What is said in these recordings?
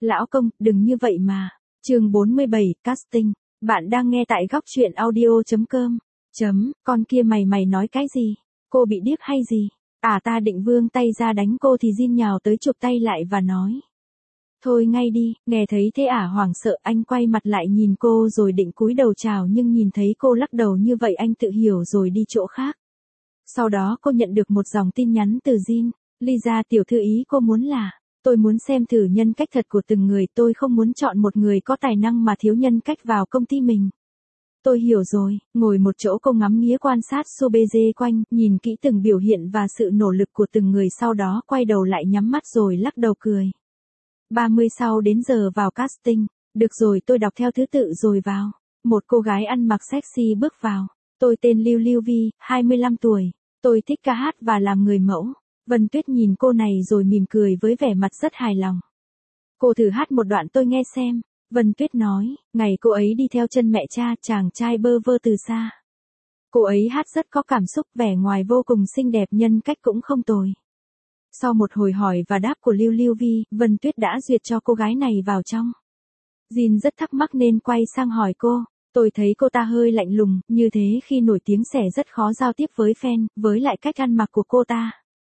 Lão công, đừng như vậy mà. Chương 47, casting. Bạn đang nghe tại góc truyện audio.com. Con kia mày nói cái gì? Cô bị điếc hay gì? Ta định vươn tay ra đánh cô thì Jin nhào tới chụp tay lại và nói. Thôi ngay đi, nghe thấy thế hoảng sợ, anh quay mặt lại nhìn cô rồi định cúi đầu chào nhưng nhìn thấy cô lắc đầu như vậy anh tự hiểu rồi đi chỗ khác. Sau đó cô nhận được một dòng tin nhắn từ Jin. Lisa tiểu thư ý cô muốn là, tôi muốn xem thử nhân cách thật của từng người, tôi không muốn chọn một người có tài năng mà thiếu nhân cách vào công ty mình. Tôi hiểu rồi, ngồi một chỗ cô ngắm nghía quan sát Sobeje quanh, nhìn kỹ từng biểu hiện và sự nỗ lực của từng người, sau đó quay đầu lại nhắm mắt rồi lắc đầu cười. 30 sau đến giờ vào casting, được rồi tôi đọc theo thứ tự rồi vào. Một cô gái ăn mặc sexy bước vào. Tôi tên Lưu Lưu Vi, 25 tuổi, tôi thích ca hát và làm người mẫu. Vân Tuyết nhìn cô này rồi mỉm cười với vẻ mặt rất hài lòng. Cô thử hát một đoạn tôi nghe xem. Vân Tuyết nói, ngày cô ấy đi theo chân mẹ cha, chàng trai bơ vơ từ xa. Cô ấy hát rất có cảm xúc, vẻ ngoài vô cùng xinh đẹp, nhân cách cũng không tồi. Sau một hồi hỏi và đáp của Lưu Lưu Vi, Vân Tuyết đã duyệt cho cô gái này vào trong. Jin rất thắc mắc nên quay sang hỏi cô. Tôi thấy cô ta hơi lạnh lùng, như thế khi nổi tiếng sẽ rất khó giao tiếp với fan, với lại cách ăn mặc của cô ta.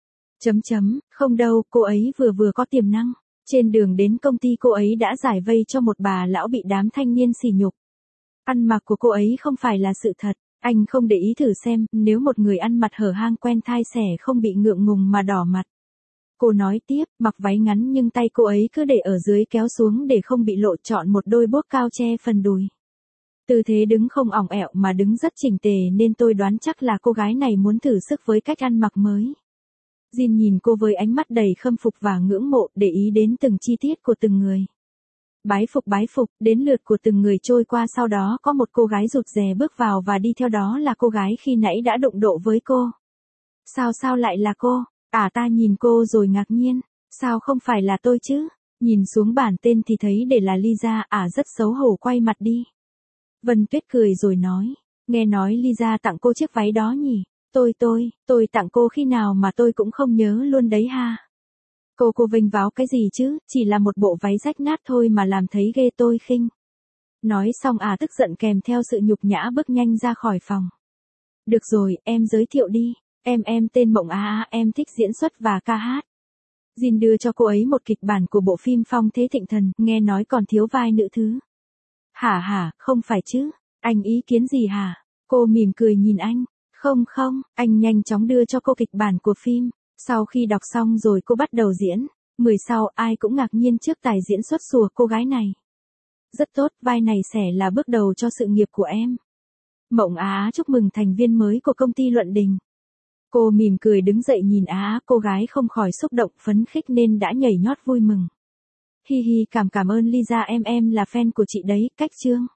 Không đâu, cô ấy vừa có tiềm năng. Trên đường đến công ty cô ấy đã giải vây cho một bà lão bị đám thanh niên sỉ nhục. Ăn mặc của cô ấy không phải là sự thật. Anh không để ý thử xem, nếu một người ăn mặc hở hang quen thai sẽ không bị ngượng ngùng mà đỏ mặt. Cô nói tiếp, mặc váy ngắn nhưng tay cô ấy cứ để ở dưới kéo xuống để không bị lộ, chọn một đôi bốt cao che phần đùi. Tư thế đứng không ỏng ẹo mà đứng rất chỉnh tề nên tôi đoán chắc là cô gái này muốn thử sức với cách ăn mặc mới. Jin nhìn cô với ánh mắt đầy khâm phục và ngưỡng mộ, để ý đến từng chi tiết của từng người. Bái phục, đến lượt của từng người trôi qua, sau đó có một cô gái rụt rè bước vào và đi theo đó là cô gái khi nãy đã đụng độ với cô. Sao lại là cô? Ta nhìn cô rồi ngạc nhiên, sao không phải là tôi chứ? Nhìn xuống bảng tên thì thấy để là Lisa, rất xấu hổ quay mặt đi. Vân Tuyết cười rồi nói, nghe nói Lisa tặng cô chiếc váy đó nhỉ? Tôi tặng cô khi nào mà tôi cũng không nhớ luôn đấy ha. Cô vênh váo cái gì chứ, chỉ là một bộ váy rách nát thôi mà làm thấy ghê, tôi khinh. Nói xong tức giận kèm theo sự nhục nhã bước nhanh ra khỏi phòng. Được rồi, em giới thiệu đi. Em tên Mộng em thích diễn xuất và ca hát. Jin đưa cho cô ấy một kịch bản của bộ phim Phong Thế Thịnh Thần, nghe nói còn thiếu vai nữ thứ. Hả, không phải chứ, anh ý kiến gì hả? Cô mỉm cười nhìn anh. Không, anh nhanh chóng đưa cho cô kịch bản của phim. Sau khi đọc xong rồi cô bắt đầu diễn. 10 sau, ai cũng ngạc nhiên trước tài diễn xuất của cô gái này. Rất tốt, vai này sẽ là bước đầu cho sự nghiệp của em. Mộng chúc mừng thành viên mới của công ty Luận Đình. Cô mỉm cười đứng dậy nhìn cô gái không khỏi xúc động phấn khích nên đã nhảy nhót vui mừng. Hi, cảm ơn Lisa, em là fan của chị đấy, cách chương.